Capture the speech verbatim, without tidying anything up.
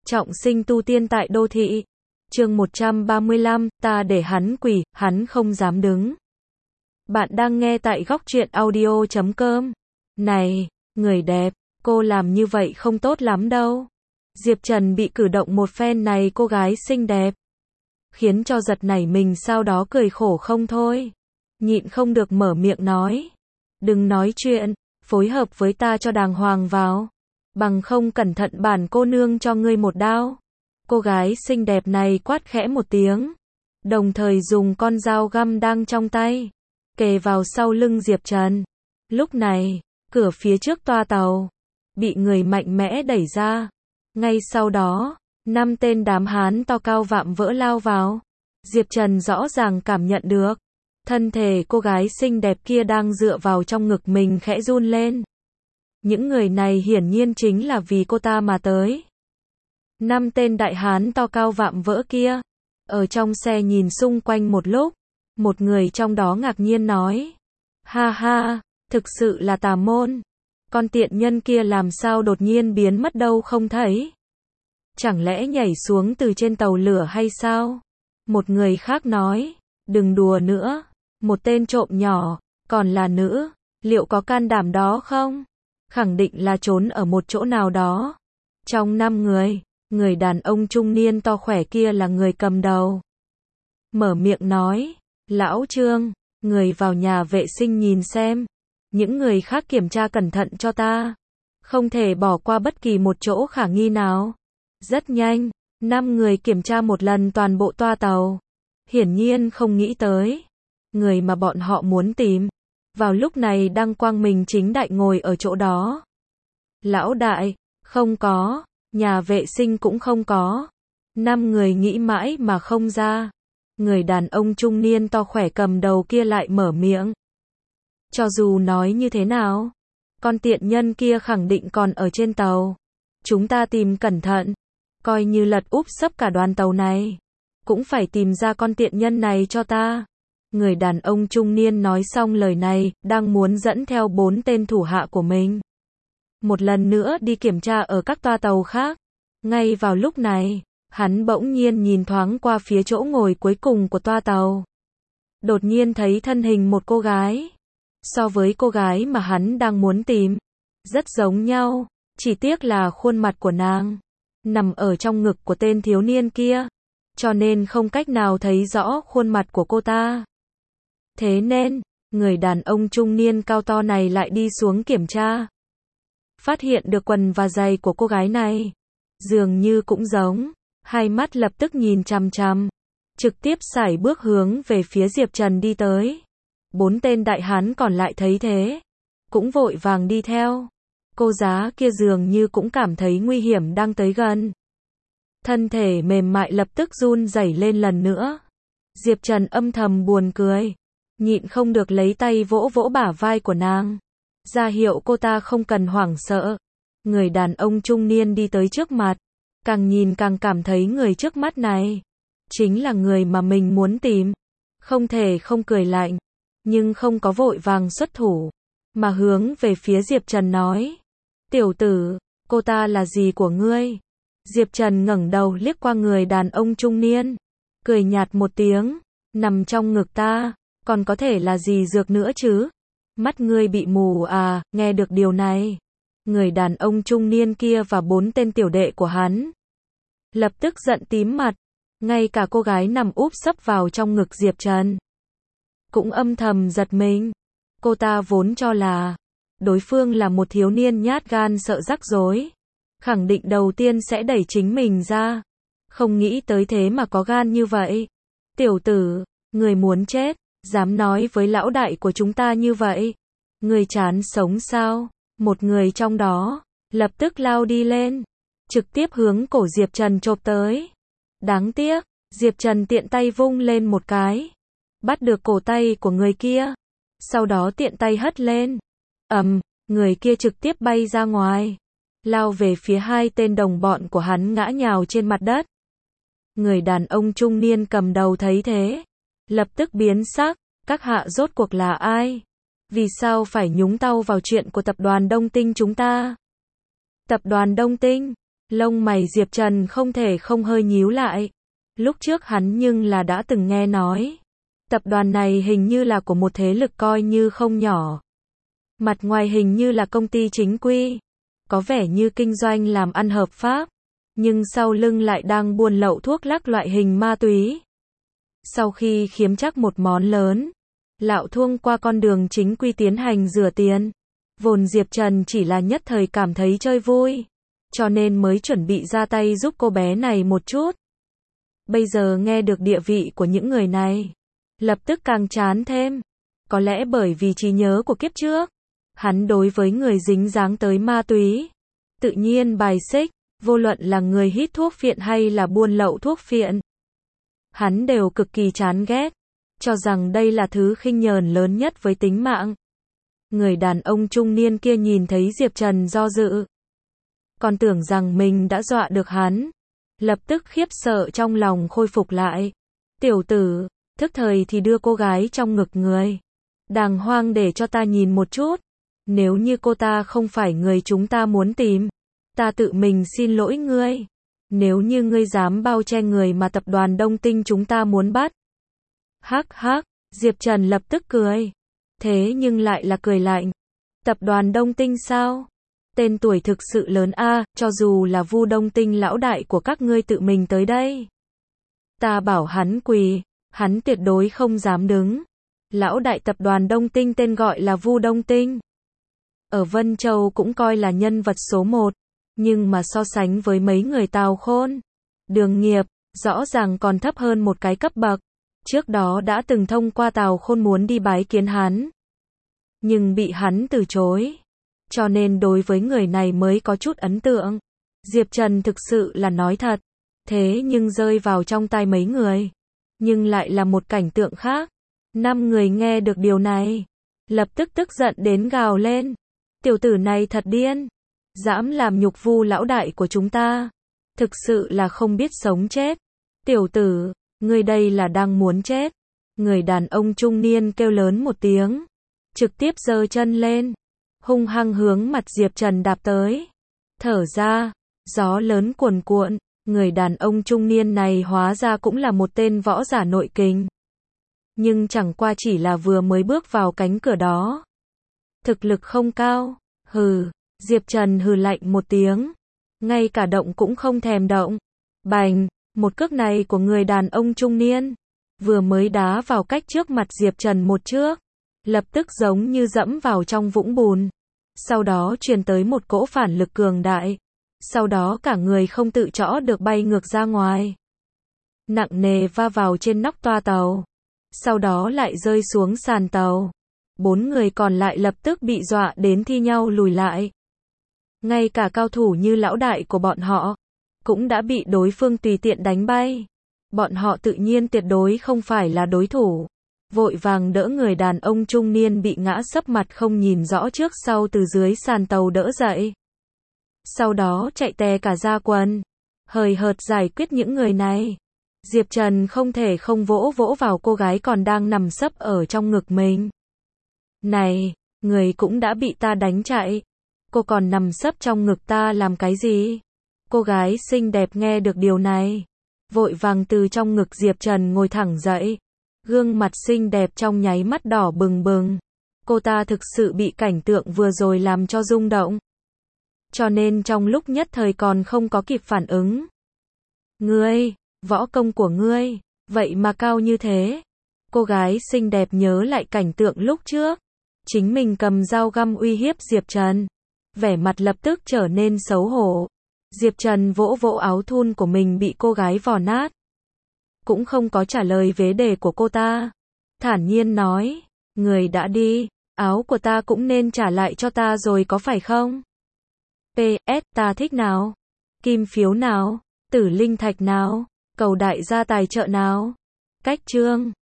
Trọng sinh tu tiên tại đô thị. Chương một trăm ba mươi lăm, ta để hắn quỳ, hắn không dám đứng. Bạn đang nghe tại góc truyện audio chấm com. Này, người đẹp, cô làm như vậy không tốt lắm đâu. Diệp Trần bị cử động một phen này cô gái xinh đẹp, khiến cho giật nảy mình, sau đó cười khổ không thôi. Nhịn không được mở miệng nói. Đừng nói chuyện, phối hợp với ta cho đàng hoàng vào. Bằng không cẩn thận bản cô nương cho ngươi một đao. Cô gái xinh đẹp này quát khẽ một tiếng, đồng thời dùng con dao găm đang trong tay, kề vào sau lưng Diệp Trần. Lúc này, cửa phía trước toa tàu bị người mạnh mẽ đẩy ra. Ngay sau đó, năm tên đám hán to cao vạm vỡ lao vào. Diệp Trần rõ ràng cảm nhận được, thân thể cô gái xinh đẹp kia đang dựa vào trong ngực mình khẽ run lên. Những người này hiển nhiên chính là vì cô ta mà tới. Năm tên đại hán to cao vạm vỡ kia, ở trong xe nhìn xung quanh một lúc, một người trong đó ngạc nhiên nói. Ha ha, thực sự là tà môn. Con tiện nhân kia làm sao đột nhiên biến mất đâu không thấy? Chẳng lẽ nhảy xuống từ trên tàu lửa hay sao? Một người khác nói. Đừng đùa nữa, một tên trộm nhỏ, còn là nữ, liệu có can đảm đó không? Khẳng định là trốn ở một chỗ nào đó. Trong năm người, người đàn ông trung niên to khỏe kia là người cầm đầu. Mở miệng nói, lão Trương, người vào nhà vệ sinh nhìn xem. Những người khác kiểm tra cẩn thận cho ta. Không thể bỏ qua bất kỳ một chỗ khả nghi nào. Rất nhanh, năm người kiểm tra một lần toàn bộ toa tàu. Hiển nhiên không nghĩ tới, người mà bọn họ muốn tìm, vào lúc này đang quang minh chính đại ngồi ở chỗ đó. Lão đại, không có, nhà vệ sinh cũng không có. Năm người nghĩ mãi mà không ra. Người đàn ông trung niên to khỏe cầm đầu kia lại mở miệng. Cho dù nói như thế nào, con tiện nhân kia khẳng định còn ở trên tàu. Chúng ta tìm cẩn thận, coi như lật úp sấp cả đoàn tàu này, cũng phải tìm ra con tiện nhân này cho ta. Người đàn ông trung niên nói xong lời này, đang muốn dẫn theo bốn tên thủ hạ của mình một lần nữa đi kiểm tra ở các toa tàu khác. Ngay vào lúc này, hắn bỗng nhiên nhìn thoáng qua phía chỗ ngồi cuối cùng của toa tàu. Đột nhiên thấy thân hình một cô gái. So với cô gái mà hắn đang muốn tìm, rất giống nhau, chỉ tiếc là khuôn mặt của nàng nằm ở trong ngực của tên thiếu niên kia, cho nên không cách nào thấy rõ khuôn mặt của cô ta. Thế nên, người đàn ông trung niên cao to này lại đi xuống kiểm tra. Phát hiện được quần và giày của cô gái này, dường như cũng giống, hai mắt lập tức nhìn chằm chằm, trực tiếp sải bước hướng về phía Diệp Trần đi tới. Bốn tên đại hán còn lại thấy thế, cũng vội vàng đi theo. Cô giá kia dường như cũng cảm thấy nguy hiểm đang tới gần. Thân thể mềm mại lập tức run rẩy lên lần nữa. Diệp Trần âm thầm buồn cười, nhịn không được lấy tay vỗ vỗ bả vai của nàng, ra hiệu cô ta không cần hoảng sợ. Người đàn ông trung niên đi tới trước mặt, càng nhìn càng cảm thấy người trước mắt này chính là người mà mình muốn tìm. Không thể không cười lạnh, nhưng không có vội vàng xuất thủ, mà hướng về phía Diệp Trần nói. Tiểu tử, cô ta là gì của ngươi? Diệp Trần ngẩng đầu liếc qua người đàn ông trung niên, cười nhạt một tiếng, nằm trong ngực ta, còn có thể là gì dược nữa chứ? Mắt ngươi bị mù à? Nghe được điều này, người đàn ông trung niên kia và bốn tên tiểu đệ của hắn lập tức giận tím mặt. Ngay cả cô gái nằm úp sấp vào trong ngực Diệp Trần cũng âm thầm giật mình. Cô ta vốn cho là đối phương là một thiếu niên nhát gan sợ rắc rối, khẳng định đầu tiên sẽ đẩy chính mình ra. Không nghĩ tới thế mà có gan như vậy. Tiểu tử, người muốn chết, dám nói với lão đại của chúng ta như vậy? Người chán sống sao? Một người trong đó lập tức lao đi lên, trực tiếp hướng cổ Diệp Trần chộp tới. Đáng tiếc, Diệp Trần tiện tay vung lên một cái, bắt được cổ tay của người kia, sau đó tiện tay hất lên. Ầm, người kia trực tiếp bay ra ngoài, lao về phía hai tên đồng bọn của hắn ngã nhào trên mặt đất. Người đàn ông trung niên cầm đầu thấy thế, lập tức biến sắc. Các hạ rốt cuộc là ai? Vì sao phải nhúng tay vào chuyện của tập đoàn Đông Tinh chúng ta? Tập đoàn Đông Tinh? Lông mày Diệp Trần không thể không hơi nhíu lại. Lúc trước hắn nhưng là đã từng nghe nói. Tập đoàn này hình như là của một thế lực coi như không nhỏ. Mặt ngoài hình như là công ty chính quy. Có vẻ như kinh doanh làm ăn hợp pháp. Nhưng sau lưng lại đang buôn lậu thuốc lắc loại hình ma túy. Sau khi khiếm trắc một món lớn, Lão Thuông qua con đường chính quy tiến hành rửa tiền. Vốn Diệp Trần chỉ là nhất thời cảm thấy chơi vui, cho nên mới chuẩn bị ra tay giúp cô bé này một chút. Bây giờ nghe được địa vị của những người này, lập tức càng chán thêm. Có lẽ bởi vì trí nhớ của kiếp trước, hắn đối với người dính dáng tới ma túy, tự nhiên bài xích, vô luận là người hít thuốc phiện hay là buôn lậu thuốc phiện. Hắn đều cực kỳ chán ghét, cho rằng đây là thứ khinh nhờn lớn nhất với tính mạng. Người đàn ông trung niên kia nhìn thấy Diệp Trần do dự, còn tưởng rằng mình đã dọa được hắn, lập tức khiếp sợ trong lòng khôi phục lại. Tiểu tử, thức thời thì đưa cô gái trong ngực người đàng hoàng để cho ta nhìn một chút. Nếu như cô ta không phải người chúng ta muốn tìm, ta tự mình xin lỗi ngươi. Nếu như ngươi dám bao che người mà tập đoàn Đông Tinh chúng ta muốn bắt. Hắc hắc, Diệp Trần lập tức cười. Thế nhưng lại là cười lạnh. Tập đoàn Đông Tinh sao? Tên tuổi thực sự lớn a, cho dù là Vu Đông Tinh lão đại của các ngươi tự mình tới đây. Ta bảo hắn quỳ, hắn tuyệt đối không dám đứng. Lão đại tập đoàn Đông Tinh tên gọi là Vu Đông Tinh. Ở Vân Châu cũng coi là nhân vật số một, nhưng mà so sánh với mấy người Tào Khôn, Đường Nghiệp, rõ ràng còn thấp hơn một cái cấp bậc. Trước đó đã từng thông qua Tào Khôn muốn đi bái kiến hắn, nhưng bị hắn từ chối. Cho nên đối với người này mới có chút ấn tượng. Diệp Trần thực sự là nói thật. Thế nhưng rơi vào trong tai mấy người, nhưng lại là một cảnh tượng khác. Năm người nghe được điều này, lập tức tức giận đến gào lên. Tiểu tử này thật điên, dám làm nhục Vu lão đại của chúng ta, thực sự là không biết sống chết. Tiểu tử, ngươi đây là đang muốn chết. Người đàn ông trung niên kêu lớn một tiếng, trực tiếp giơ chân lên, hung hăng hướng mặt Diệp Trần đạp tới. Thở ra, gió lớn cuồn cuộn. Người đàn ông trung niên này hóa ra cũng là một tên võ giả nội kình, nhưng chẳng qua chỉ là vừa mới bước vào cánh cửa đó, thực lực không cao. Hừ, Diệp Trần hừ lạnh một tiếng, ngay cả động cũng không thèm động. Bành, một cước này của người đàn ông trung niên, vừa mới đá vào cách trước mặt Diệp Trần một trước, lập tức giống như dẫm vào trong vũng bùn. Sau đó truyền tới một cỗ phản lực cường đại. Sau đó cả người không tự chõ được bay ngược ra ngoài, nặng nề va vào trên nóc toa tàu, sau đó lại rơi xuống sàn tàu. Bốn người còn lại lập tức bị dọa đến thi nhau lùi lại. Ngay cả cao thủ như lão đại của bọn họ cũng đã bị đối phương tùy tiện đánh bay. Bọn họ tự nhiên tuyệt đối không phải là đối thủ. Vội vàng đỡ người đàn ông trung niên bị ngã sấp mặt không nhìn rõ trước sau từ dưới sàn tàu đỡ dậy. Sau đó chạy tè cả ra quần, hời hợt giải quyết những người này. Diệp Trần không thể không vỗ vỗ vào cô gái còn đang nằm sấp ở trong ngực mình. Này, người cũng đã bị ta đánh chạy, cô còn nằm sấp trong ngực ta làm cái gì? Cô gái xinh đẹp nghe được điều này, vội vàng từ trong ngực Diệp Trần ngồi thẳng dậy, gương mặt xinh đẹp trong nháy mắt đỏ bừng bừng. Cô ta thực sự bị cảnh tượng vừa rồi làm cho rung động, cho nên trong lúc nhất thời còn không có kịp phản ứng. Ngươi, võ công của ngươi, vậy mà cao như thế. Cô gái xinh đẹp nhớ lại cảnh tượng lúc trước, chính mình cầm dao găm uy hiếp Diệp Trần, vẻ mặt lập tức trở nên xấu hổ. Diệp Trần vỗ vỗ áo thun của mình bị cô gái vò nát, cũng không có trả lời vấn đề của cô ta, thản nhiên nói, người đã đi, áo của ta cũng nên trả lại cho ta rồi có phải không? pê ét ta thích nào? Kim phiếu nào? Tử linh thạch nào? Cầu đại gia tài trợ nào? Cách chương